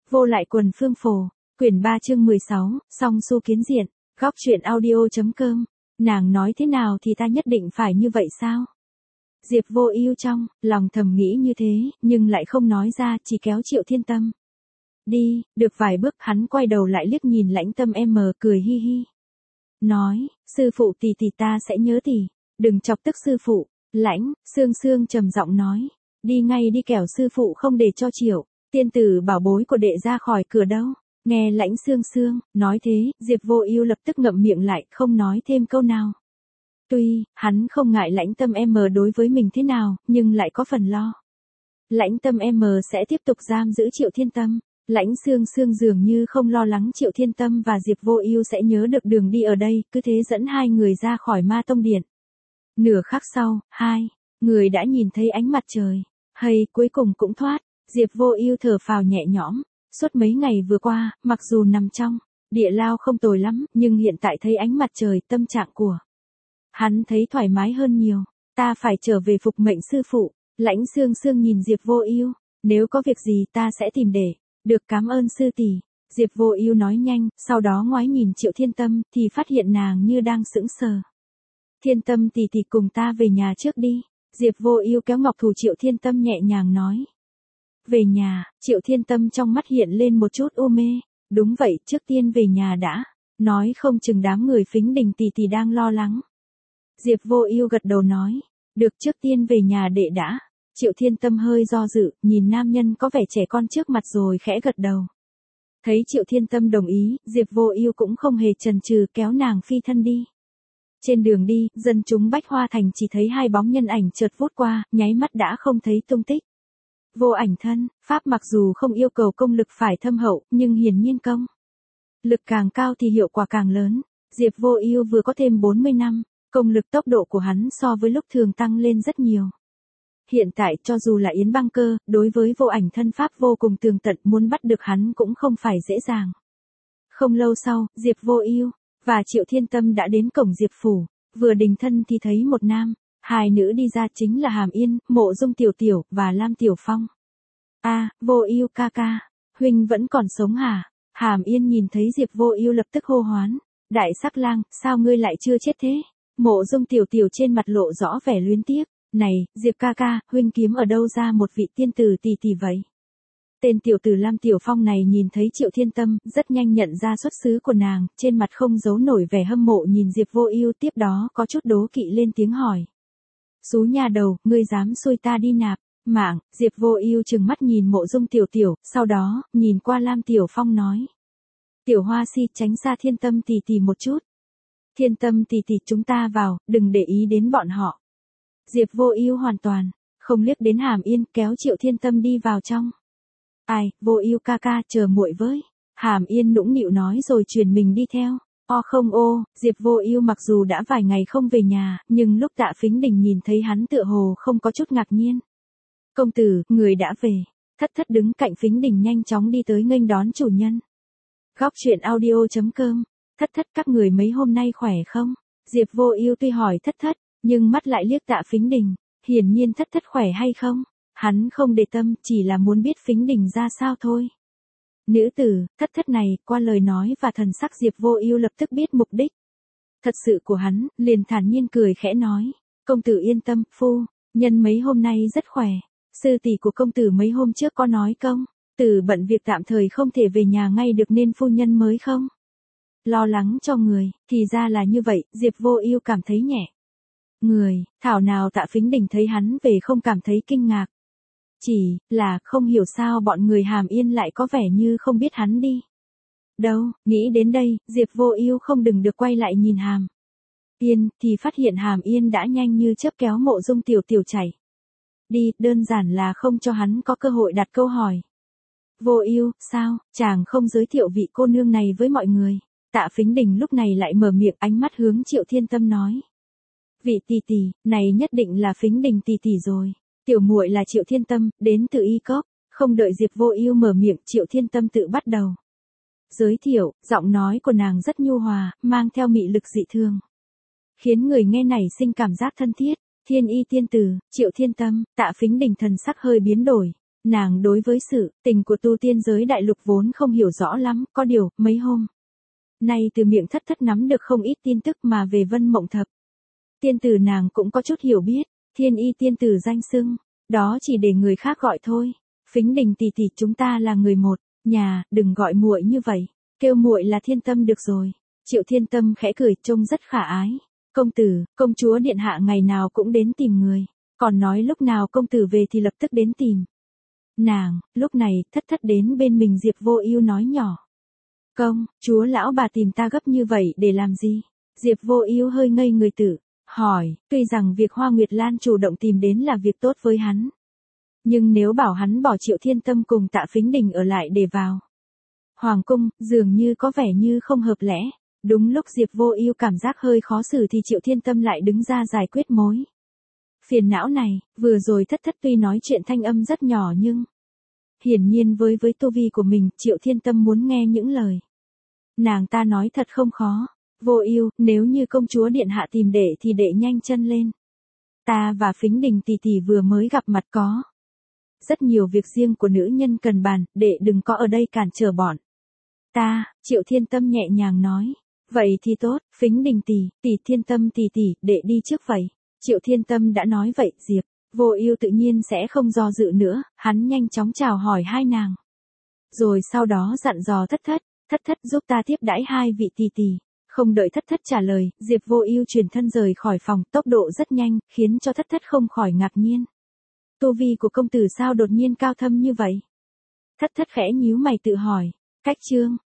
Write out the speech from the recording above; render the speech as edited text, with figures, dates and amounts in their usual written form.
Vô lại quần phương phổ, quyển 3 chương 16, song xu kiến diện, góc truyện audio.com, nàng nói thế nào thì ta nhất định phải như vậy sao? Diệp Vô Ưu trong lòng thầm nghĩ như thế, nhưng lại không nói ra, chỉ kéo Triệu Thiên Tâm. Đi, được vài bước hắn quay đầu lại liếc nhìn Lãnh Tâm cười hi hi. Nói, sư phụ tỷ tỷ ta sẽ nhớ tỷ, đừng chọc tức sư phụ. Lãnh Sương Sương trầm giọng nói, đi ngay đi kẻo sư phụ không để cho Triệu tiên tử bảo bối của đệ ra khỏi cửa đâu. Nghe Lãnh Sương Sương nói thế, Diệp Vô Ưu lập tức ngậm miệng lại, không nói thêm câu nào. Tuy hắn không ngại Lãnh Tâm đối với mình thế nào, nhưng lại có phần lo. Lãnh Tâm sẽ tiếp tục giam giữ Triệu Thiên Tâm. Lãnh Sương Sương dường như không lo lắng Triệu Thiên Tâm và Diệp Vô Ưu sẽ nhớ được đường đi ở đây, cứ thế dẫn hai người ra khỏi Ma Tông Điện. Nửa khắc sau, hai người đã nhìn thấy ánh mặt trời, hay cuối cùng cũng thoát. Diệp Vô Ưu thở phào nhẹ nhõm, suốt mấy ngày vừa qua, mặc dù nằm trong địa lao không tồi lắm, nhưng hiện tại thấy ánh mặt trời, tâm trạng của hắn thấy thoải mái hơn nhiều. Ta phải trở về phục mệnh sư phụ. Lãnh Sương Sương nhìn Diệp Vô Ưu, nếu có việc gì ta sẽ tìm để được cảm ơn sư tỷ. Diệp Vô Ưu nói nhanh, sau đó ngoái nhìn Triệu Thiên Tâm thì phát hiện nàng như đang sững sờ. Thiên Tâm tỷ tỷ cùng ta về nhà trước đi. Diệp Vô Ưu kéo ngọc thủ Triệu Thiên Tâm nhẹ nhàng nói. Về nhà, Triệu Thiên Tâm trong mắt hiện lên một chút u mê. Đúng vậy, trước tiên về nhà đã. Nói không chừng đám người Phính Đình tỷ tỷ đang lo lắng. Diệp Vô Ưu gật đầu nói. Được, trước tiên về nhà đệ đã. Triệu Thiên Tâm hơi do dự, nhìn nam nhân có vẻ trẻ con trước mặt rồi khẽ gật đầu. Thấy Triệu Thiên Tâm đồng ý, Diệp Vô Ưu cũng không hề chần chừ kéo nàng phi thân đi. Trên đường đi, dân chúng Bách Hoa Thành chỉ thấy hai bóng nhân ảnh chợt vút qua, nháy mắt đã không thấy tung tích. Vô ảnh thân, pháp mặc dù không yêu cầu công lực phải thâm hậu, nhưng hiển nhiên công lực càng cao thì hiệu quả càng lớn. Diệp Vô Ưu vừa có thêm 40 năm, công lực tốc độ của hắn so với lúc thường tăng lên rất nhiều. Hiện tại cho dù là Yến Băng Cơ, đối với vô ảnh thân pháp vô cùng tường tận, muốn bắt được hắn cũng không phải dễ dàng. Không lâu sau, Diệp Vô Ưu và Triệu Thiên Tâm đã đến cổng Diệp phủ, vừa đình thân thì thấy một nam, hai nữ đi ra, chính là Hàm Yên, Mộ Dung Tiểu Tiểu và Lam Tiểu Phong. A, Vô Ưu ca ca, huynh vẫn còn sống hả? Hàm Yên nhìn thấy Diệp Vô Ưu lập tức hô hoán, đại sắc lang, sao ngươi lại chưa chết thế? Mộ Dung Tiểu Tiểu trên mặt lộ rõ vẻ luyến tiếc. Này, Diệp ca ca, huynh kiếm ở đâu ra một vị tiên tử tỷ tỷ vậy? Tên tiểu tử Lam Tiểu Phong này nhìn thấy Triệu Thiên Tâm, rất nhanh nhận ra xuất xứ của nàng, trên mặt không giấu nổi vẻ hâm mộ nhìn Diệp Vô Ưu, tiếp đó có chút đố kỵ lên tiếng hỏi. Xú nhà đầu, ngươi dám xui ta đi nạp mạng? Diệp Vô Ưu trừng mắt nhìn Mộ Dung Tiểu Tiểu, sau đó, nhìn qua Lam Tiểu Phong nói. Tiểu Hoa Si, tránh xa Thiên Tâm tỷ tỷ một chút. Thiên Tâm tỷ tỷ, chúng ta vào, đừng để ý đến bọn họ. Diệp Vô Ưu hoàn toàn không liếc đến Hàm Yên, kéo Triệu Thiên Tâm đi vào trong. Ai, Vô Ưu ca ca, chờ muội với. Hàm Yên nũng nịu nói rồi truyền mình đi theo. Không ô, Diệp Vô Ưu mặc dù đã vài ngày không về nhà, nhưng lúc Tạ Phính Đình nhìn thấy hắn tựa hồ không có chút ngạc nhiên. Công tử, người đã về. Thất Thất đứng cạnh Phính Đình nhanh chóng đi tới nghênh đón chủ nhân. Góc truyện audio.com, Thất Thất các người mấy hôm nay khỏe không? Diệp Vô Ưu tuy hỏi Thất Thất, nhưng mắt lại liếc Tạ Phính Đình, hiển nhiên Thất Thất khỏe hay không, hắn không để tâm, chỉ là muốn biết Phính Đình ra sao thôi. Nữ tử, Thất Thất này, qua lời nói và thần sắc Diệp Vô Ưu lập tức biết mục đích thật sự của hắn, liền thản nhiên cười khẽ nói, công tử yên tâm, phu nhân mấy hôm nay rất khỏe, sư tỷ của công tử mấy hôm trước có nói công tử bận việc tạm thời không thể về nhà ngay được nên phu nhân mới không lo lắng cho người, thì ra là như vậy. Diệp Vô Ưu cảm thấy nhẹ người, thảo nào Tạ Phính Đình thấy hắn về không cảm thấy kinh ngạc. Chỉ là không hiểu sao bọn người Hàm Yên lại có vẻ như không biết hắn đi đâu. Nghĩ đến đây, Diệp Vô Ưu không đừng được quay lại nhìn Hàm Yên, thì phát hiện Hàm Yên đã nhanh như chớp kéo Mộ Dung Tiểu Tiểu chạy đi, đơn giản là không cho hắn có cơ hội đặt câu hỏi. Vô Ưu, sao, chàng không giới thiệu vị cô nương này với mọi người? Tạ Phính Đình lúc này lại mở miệng, ánh mắt hướng Triệu Thiên Tâm nói. Vị tỷ tỷ, này nhất định là Phính Đình tỷ tỷ rồi. Tiểu muội là Triệu Thiên Tâm, đến từ Y Cốc. Không đợi Diệp Vô Ưu mở miệng, Triệu Thiên Tâm tự bắt đầu giới thiệu, giọng nói của nàng rất nhu hòa, mang theo mị lực dị thường, khiến người nghe nảy sinh cảm giác thân thiết. Thiên Y tiên tử, Triệu Thiên Tâm. Tạ Phính Đình thần sắc hơi biến đổi, Nàng đối với sự tình của tu tiên giới đại lục vốn không hiểu rõ lắm, có điều, mấy hôm nay từ miệng thất thất nắm được không ít tin tức mà về Vân Mộng Thập. Tiên tử nàng cũng có chút hiểu biết, thiên y tiên tử danh xưng, đó chỉ để người khác gọi thôi. Phính Đình tỷ tỷ, chúng ta là người một nhà, đừng gọi muội như vậy, kêu muội là Thiên Tâm được rồi. Triệu Thiên Tâm khẽ cười, trông rất khả ái. Công tử, công chúa điện hạ ngày nào cũng đến tìm người, còn nói lúc nào công tử về thì lập tức đến tìm nàng. Lúc này, thất thất đến bên mình, Diệp Vô Ưu nói nhỏ. Công chúa lão bà tìm ta gấp như vậy để làm gì? Diệp Vô Ưu hơi ngây người tự hỏi, tuy rằng việc Hoa Nguyệt Lan chủ động tìm đến là việc tốt với hắn, nhưng nếu bảo hắn bỏ Triệu Thiên Tâm cùng Tạ Phính Đình ở lại để vào hoàng cung, dường như có vẻ như không hợp lẽ. Đúng lúc Diệp Vô Ưu cảm giác hơi khó xử thì Triệu Thiên Tâm lại đứng ra giải quyết mối phiền não này. Vừa rồi thất thất tuy nói chuyện thanh âm rất nhỏ nhưng hiển nhiên với tu vi của mình, Triệu Thiên Tâm muốn nghe những lời nàng ta nói thật không khó. Vô Ưu, nếu như công chúa điện hạ tìm đệ thì đệ nhanh chân lên. Ta và Phính Đình tỷ tỷ vừa mới gặp mặt, có rất nhiều việc riêng của nữ nhân cần bàn, đệ đừng có ở đây cản trở bọn ta. Triệu Thiên Tâm nhẹ nhàng nói. Vậy thì tốt, Phính Đình tỷ, Thiên Tâm tỷ, đệ đi trước vậy. Triệu Thiên Tâm đã nói vậy, Diệp Vô Ưu tự nhiên sẽ không do dự nữa, hắn nhanh chóng chào hỏi hai nàng. Rồi sau đó dặn dò thất thất giúp ta tiếp đãi hai vị tỷ. Không đợi thất thất trả lời, Diệp Vô Ưu chuyển thân rời khỏi phòng, tốc độ rất nhanh, khiến cho thất thất không khỏi ngạc nhiên. Tu vi của công tử sao đột nhiên cao thâm như vậy? Thất thất khẽ nhíu mày tự hỏi. Cách chương